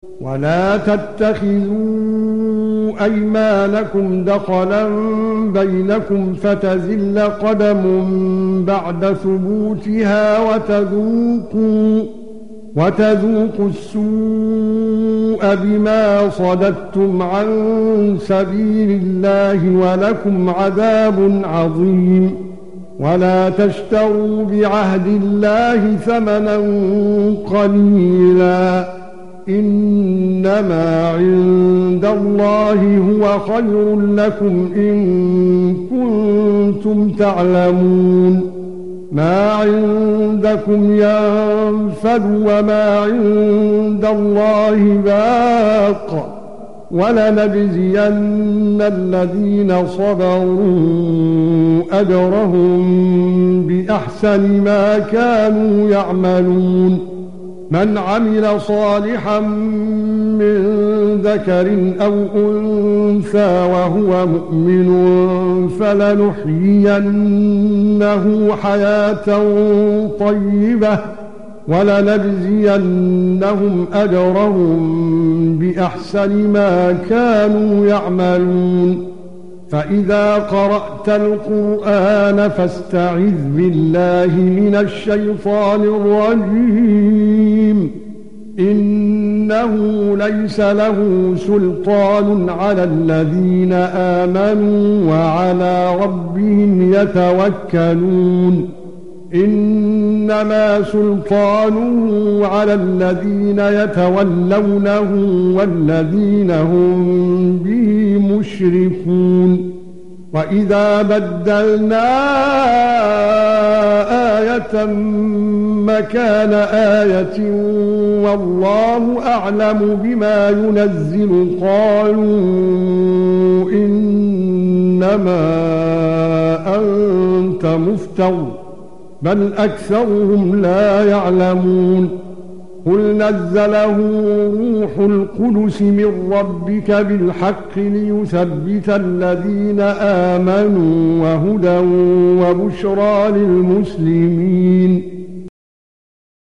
ولا تتخذوا ايمانكم دخلا بينكم فتزل قدم بعد ثبوتها وتذوقوا السوء بما صددتم عن سبيل الله ولكم عذاب عظيم. ولا تشتروا بعهد الله ثمنا قليلا، انما عند الله هو خير لكم ان كنتم تعلمون. ما عندكم ينفد وما عند الله باق، ولنجزين الذين صبروا اجرهم باحسن ما كانوا يعملون. من عمل صالحا من ذكر او انثى وهو مؤمن فلنحيينه حياة طيبة ولنجزينهم اجرهم باحسن ما كانوا يعملون. فإذا قرأت القرآن فاستعذ بالله من الشيطان الرجيم. إنه ليس له سلطان على الذين آمنوا وعلى ربهم يتوكلون. إنما سلطانه على الذين يتولونه والذين هم به مشركون. وإذا بدلنا آية مكان آية والله أعلم بما ينزل قالوا إنما أنت مفتر بل أكثرهم لا يعلمون. قل نزله روح القدس من ربك بالحق ليثبت الذين آمنوا وهدى وبشرى للمسلمين.